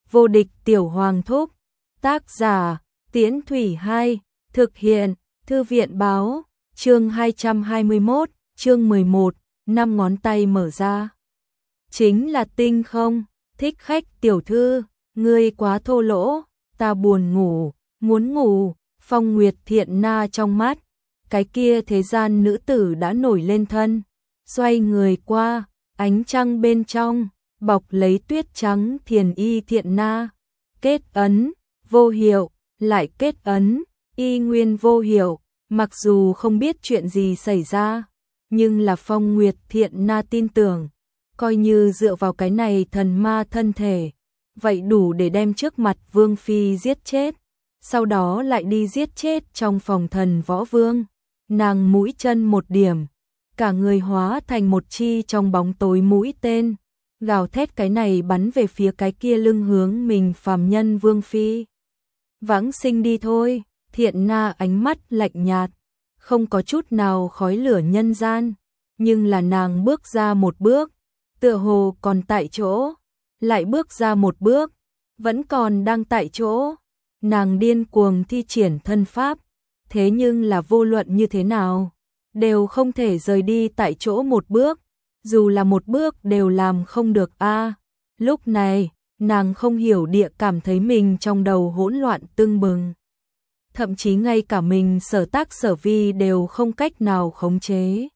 Vô địch tiểu hoàng thúc. Tác giả, Tiễn Thủy 2, thực hiện, Thư viện báo, chương 221, chương 11, 5 ngón tay mở ra. Chính là Tinh không, thích khách tiểu thư, ngươi quá thô lỗ, ta buồn ngủ, muốn ngủ. Phong Nguyệt Thiện Na trong mắt, cái kia thế gian nữ tử đã nổi lên thân, xoay người qua, ánh trăng bên trong, bọc lấy tuyết trắng Thiền Y Thiện Na, kết ấn, vô hiệu, lại kết ấn, y nguyên vô hiệu, mặc dù không biết chuyện gì xảy ra, nhưng là Phong Nguyệt Thiện Na tin tưởng, coi như dựa vào cái này thần ma thân thể, vậy đủ để đem trước mặt Vương Phi giết chết. Sau đó lại đi giết chết trong phòng thần võ vương, nàng mũi chân một điểm, cả người hóa thành một chi trong bóng tối mũi tên, gào thét cái này bắn về phía cái kia lưng hướng mình phàm nhân Vương Phi. Vãng sinh đi thôi, Thiện Na ánh mắt lạnh nhạt, không có chút nào khói lửa nhân gian, nhưng là nàng bước ra một bước, tựa hồ còn tại chỗ, lại bước ra một bước, vẫn còn đang tại chỗ. Nàng điên cuồng thi triển thân pháp, thế nhưng là vô luận như thế nào, đều không thể rời đi tại chỗ một bước, dù là một bước đều làm không được a. Lúc này, nàng không hiểu địa cảm thấy mình trong đầu hỗn loạn tưng bừng. Thậm chí ngay cả mình sở tác sở vi đều không cách nào khống chế.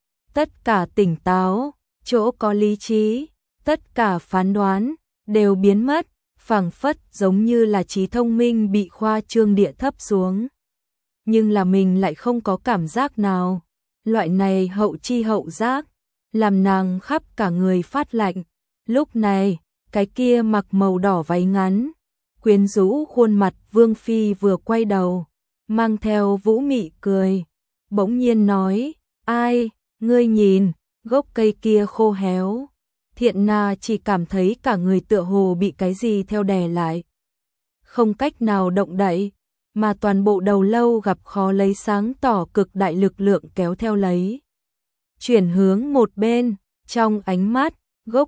Tất cả tỉnh táo, chỗ có lý trí, tất cả phán đoán, đều biến mất. Phảng phất giống như là trí thông minh bị khoa trương địa thấp xuống. Nhưng là mình lại không có cảm giác nào. Loại này hậu chi hậu giác, làm nàng khắp cả người phát lạnh. Lúc này, cái kia mặc màu đỏ váy ngắn, quyến rũ khuôn mặt Vương Phi vừa quay đầu, mang theo vũ mị cười. Bỗng nhiên nói, ai, ngươi nhìn, gốc cây kia khô héo. Thiện Na chỉ cảm thấy cả người tựa hồ bị cái gì theo đè lại. Không cách nào động đậy, mà toàn bộ đầu lâu gặp khó lấy sáng tỏ cực đại lực lượng kéo theo lấy. Chuyển hướng một bên, trong ánh mắt, gốc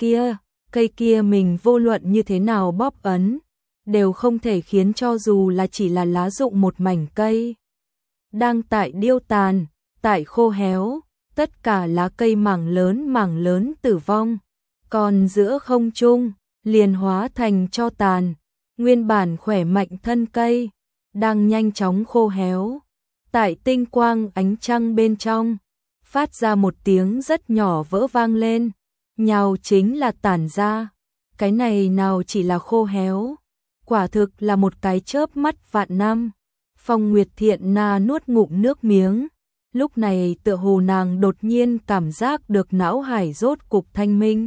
cây kia mình vô luận như thế nào bóp ấn, đều không thể khiến cho dù là chỉ là lá rụng một mảnh cây. Đang tại điêu tàn, tại khô héo. Tất cả lá cây mảng lớn tử vong, còn giữa không trung liền hóa thành tro tàn, nguyên bản khỏe mạnh thân cây đang nhanh chóng khô héo. Tại tinh quang ánh trăng bên trong, phát ra một tiếng rất nhỏ vỡ vang lên, nhào chính là tản ra. Cái này nào chỉ là khô héo, quả thực là một cái chớp mắt vạn năm. Phong Nguyệt Thiện Na nuốt ngụm nước miếng. Lúc này tựa hồ nàng đột nhiên cảm giác được não hải rốt cục thanh minh.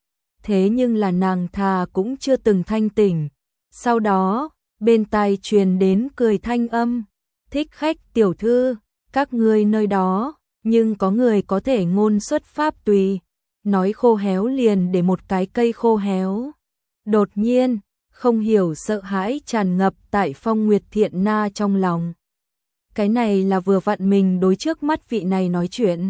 Thế nhưng là nàng thà cũng chưa từng thanh tỉnh. Sau đó, bên tai truyền đến cười thanh âm. Thích khách tiểu thư, các ngươi nơi đó, nhưng có người có thể ngôn xuất pháp tùy. Nói khô héo liền để một cái cây khô héo. Đột nhiên, không hiểu sợ hãi tràn ngập tại Phong Nguyệt Thiện Na trong lòng. Cái này là vừa vặn mình đối trước mắt vị này nói chuyện.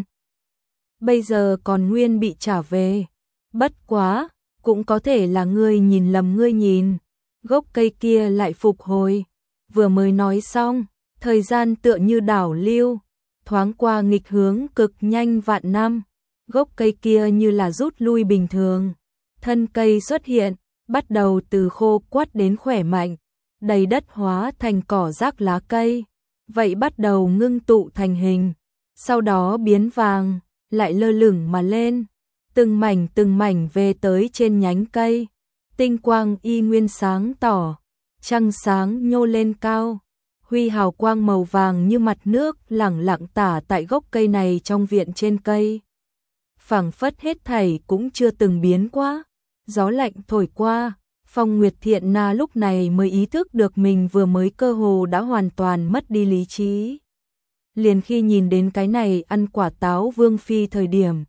Bây giờ còn nguyên bị trả về. Bất quá, cũng có thể là ngươi nhìn lầm ngươi nhìn. Gốc cây kia lại phục hồi. Vừa mới nói xong, thời gian tựa như đảo lưu, thoáng qua nghịch hướng cực nhanh vạn năm. Gốc cây kia như là rút lui bình thường. Thân cây xuất hiện, bắt đầu từ khô quắt đến khỏe mạnh. Đầy đất hóa thành cỏ rác lá cây. Vậy bắt đầu ngưng tụ thành hình, sau đó biến vàng, lại lơ lửng mà lên, từng mảnh về tới trên nhánh cây, tinh quang y nguyên sáng tỏ, trăng sáng nhô lên cao, huy hào quang màu vàng như mặt nước lẳng lặng tả tại gốc cây này trong viện trên cây. Phảng phất hết thảy cũng chưa từng biến quá, gió lạnh thổi qua. Phong Nguyệt Thiện Na lúc này mới ý thức được mình vừa mới cơ hồ đã hoàn toàn mất đi lý trí. Liền khi nhìn đến cái này ăn quả táo Vương Phi thời điểm,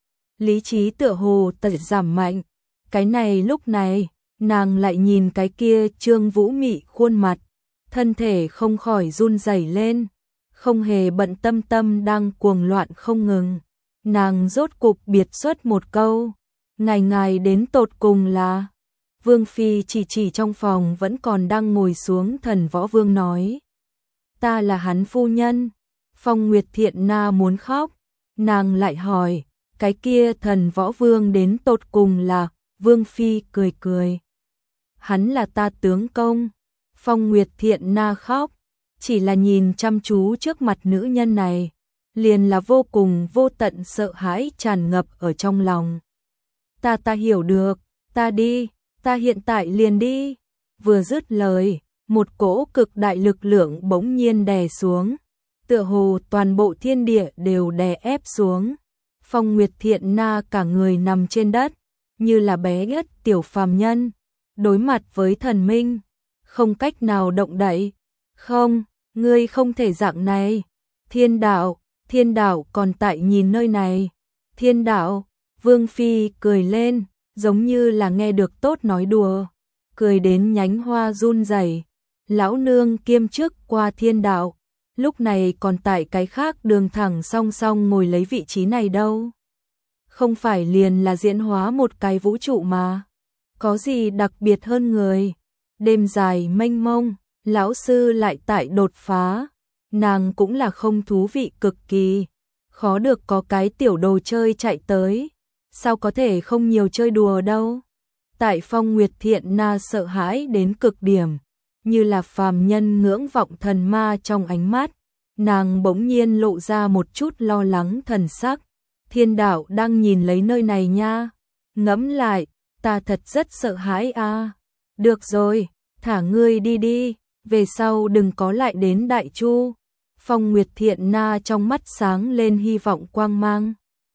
lý trí tựa hồ tật giảm mạnh. Cái này lúc này, nàng lại nhìn cái kia trương vũ mị khuôn mặt, thân thể không khỏi run rẩy lên, không hề bận tâm đang cuồng loạn không ngừng. Nàng rốt cục biệt xuất một câu, ngài đến tột cùng là... Vương Phi chỉ trong phòng vẫn còn đang ngồi xuống Thần Võ Vương nói. Ta là hắn phu nhân. Phong Nguyệt Thiện Na muốn khóc. Nàng lại hỏi, cái kia Thần Võ Vương đến tột cùng là? Vương Phi cười cười. Hắn là ta tướng công. Phong Nguyệt Thiện Na khóc. Chỉ là nhìn chăm chú trước mặt nữ nhân này, liền là vô cùng vô tận sợ hãi tràn ngập ở trong lòng. Ta hiểu được, ta đi, ta hiện tại liền đi. Vừa dứt lời, một cỗ cực đại lực lượng bỗng nhiên đè xuống, tựa hồ toàn bộ thiên địa đều đè ép xuống. Phong Nguyệt Thiện Na cả người nằm trên đất, như là bé nhất tiểu phàm nhân, đối mặt với thần minh, không cách nào động đậy. Không, ngươi không thể dạng này. Thiên đạo còn tại nhìn nơi này. Thiên đạo, Vương Phi cười lên, giống như là nghe được tốt nói đùa, cười đến nhánh hoa run rẩy. Lão nương kiêm chức qua thiên đạo, lúc này còn tại cái khác đường thẳng song song ngồi lấy vị trí này đâu. Không phải liền là diễn hóa một cái vũ trụ mà, có gì đặc biệt hơn người. Đêm dài mênh mông, lão sư lại tại đột phá, nàng cũng là không thú vị cực kỳ, khó được có cái tiểu đồ chơi chạy tới, sao có thể không nhiều chơi đùa đâu. Tại Phong Nguyệt Thiện Na sợ hãi đến cực điểm, như là phàm nhân ngưỡng vọng thần ma trong ánh mắt, nàng bỗng nhiên lộ ra một chút lo lắng thần sắc. Thiên đạo đang nhìn lấy nơi này nha. Ngẫm lại, ta thật rất sợ hãi a. Được rồi, thả ngươi đi đi, về sau đừng có lại đến Đại Chu. Phong Nguyệt Thiện Na trong mắt sáng lên hy vọng quang mang.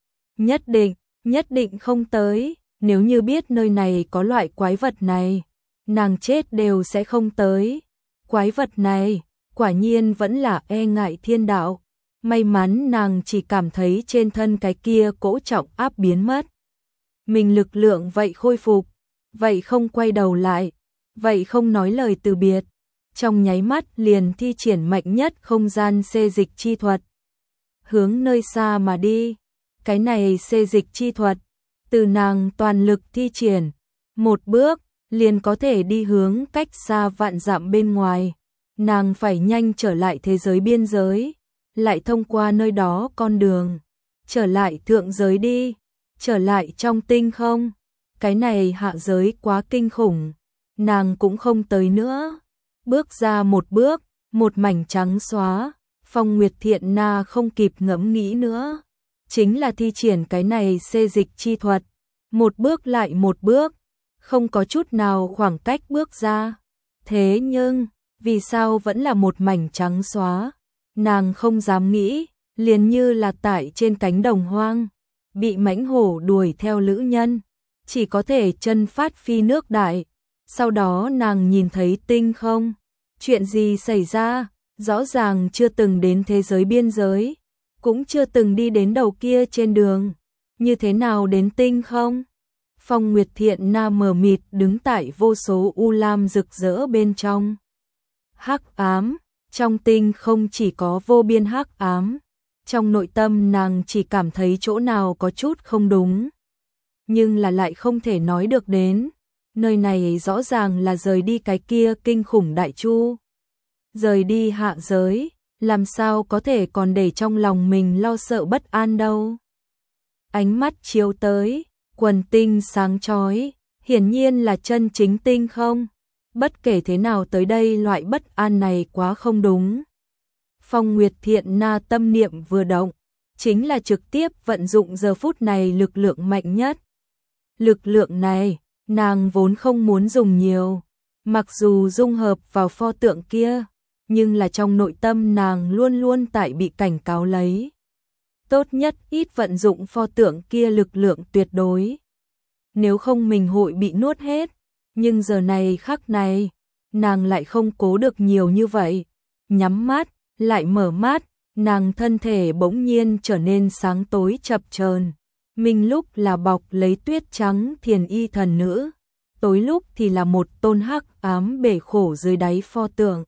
Nhất định không tới, nếu như biết nơi này có loại quái vật này, nàng chết đều sẽ không tới. Quái vật này, quả nhiên vẫn là e ngại thiên đạo. May mắn nàng chỉ cảm thấy trên thân cái kia cỗ trọng áp biến mất. Mình lực lượng vậy khôi phục, vậy không quay đầu lại, vậy không nói lời từ biệt. Trong nháy mắt liền thi triển mạnh nhất không gian xê dịch chi thuật. Hướng nơi xa mà đi, cái này xê dịch chi thuật, từ nàng toàn lực thi triển, một bước, liền có thể đi hướng cách xa vạn dặm bên ngoài. Nàng phải nhanh trở lại thế giới biên giới, lại thông qua nơi đó con đường, trở lại thượng giới đi, trở lại trong tinh không. Cái này hạ giới quá kinh khủng, nàng cũng không tới nữa. Bước ra một bước, một mảnh trắng xóa, Phong Nguyệt Thiện Na không kịp ngẫm nghĩ nữa. Chính là thi triển cái này xê dịch chi thuật, một bước lại một bước, không có chút nào khoảng cách bước ra. Thế nhưng, vì sao vẫn là một mảnh trắng xóa? Nàng không dám nghĩ, liền như là tại trên cánh đồng hoang, bị mãnh hổ đuổi theo lữ nhân, chỉ có thể chân phát phi nước đại. Sau đó nàng nhìn thấy tinh không. Chuyện gì xảy ra? Rõ ràng chưa từng đến thế giới biên giới, cũng chưa từng đi đến đầu kia trên đường, như thế nào đến tinh không? Phong Nguyệt Thiện Na mờ mịt đứng tại vô số u lam rực rỡ bên trong. Hắc ám, trong tinh không chỉ có vô biên hắc ám, trong nội tâm nàng chỉ cảm thấy chỗ nào có chút không đúng, nhưng là lại không thể nói được đến. Nơi này rõ ràng là rời đi cái kia kinh khủng Đại Chu, rời đi hạ giới, làm sao có thể còn để trong lòng mình lo sợ bất an đâu. Ánh mắt chiếu tới, quần tinh sáng chói, hiển nhiên là chân chính tinh không. Bất kể thế nào tới đây loại bất an này quá không đúng. Phong Nguyệt Thiện Na tâm niệm vừa động, chính là trực tiếp vận dụng giờ phút này lực lượng mạnh nhất. Lực lượng này, nàng vốn không muốn dùng nhiều, mặc dù dung hợp vào pho tượng kia, nhưng là trong nội tâm nàng luôn luôn tại bị cảnh cáo lấy. Tốt nhất ít vận dụng pho tượng kia lực lượng tuyệt đối, nếu không mình hội bị nuốt hết. Nhưng giờ này khắc này, nàng lại không cố được nhiều như vậy. Nhắm mắt, lại mở mắt, nàng thân thể bỗng nhiên trở nên sáng tối chập chờn. Minh lúc là bọc lấy tuyết trắng thiền y thần nữ, tối lúc thì là một tôn hắc ám bể khổ dưới đáy pho tượng.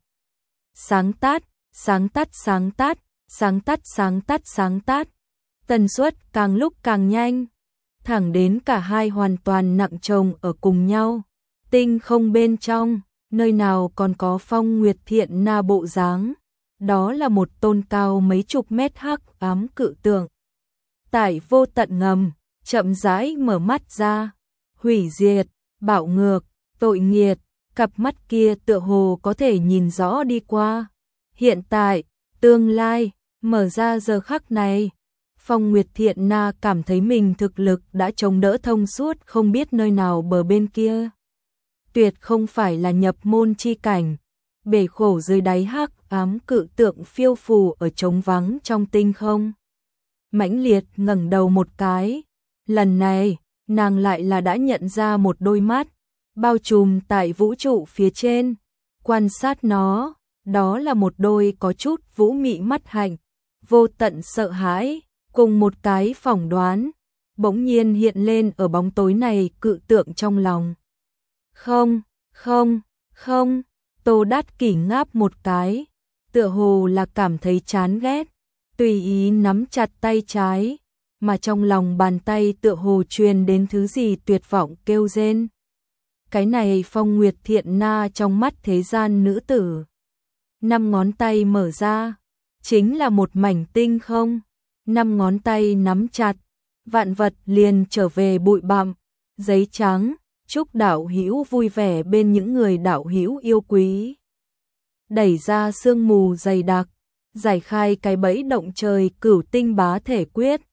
Sáng tát, sáng tát, sáng tát, sáng tát, sáng tát, sáng tát. Tần suất càng lúc càng nhanh, thẳng đến cả hai hoàn toàn nặng chồng ở cùng nhau. Tinh không bên trong, nơi nào còn có Phong Nguyệt Thiện Na bộ dáng. Đó là một tôn cao mấy chục mét hắc ám cự tượng. Tại vô tận ngầm, chậm rãi mở mắt ra. Hủy diệt, bạo ngược, tội nghiệt, cặp mắt kia tựa hồ có thể nhìn rõ đi qua. Hiện tại, tương lai, mở ra giờ khắc này. Phong Nguyệt Thiện Na cảm thấy mình thực lực đã chống đỡ thông suốt không biết nơi nào bờ bên kia. Tuyệt không phải là nhập môn chi cảnh, bể khổ dưới đáy hắc ám cự tượng phiêu phù ở trống vắng trong tinh không. Mãnh liệt ngẩng đầu một cái, lần này, nàng lại là đã nhận ra một đôi mắt, bao trùm tại vũ trụ phía trên, quan sát nó, đó là một đôi có chút vũ mị mắt hạnh, vô tận sợ hãi, cùng một cái phỏng đoán, bỗng nhiên hiện lên ở bóng tối này cự tượng trong lòng. Không, không, không, Tô Đát Kỷ ngáp một cái, tựa hồ là cảm thấy chán ghét, tùy ý nắm chặt tay trái, mà trong lòng bàn tay tựa hồ truyền đến thứ gì tuyệt vọng kêu rên. Cái này Phong Nguyệt Thiện Na trong mắt thế gian nữ tử. 5 ngón tay mở ra, chính là một mảnh tinh không, 5 ngón tay nắm chặt, vạn vật liền trở về bụi bặm, giấy trắng, chúc đạo hữu vui vẻ bên những người đạo hữu yêu quý. Đẩy ra sương mù dày đặc, giải khai cái bẫy động trời cửu tinh bá thể quyết,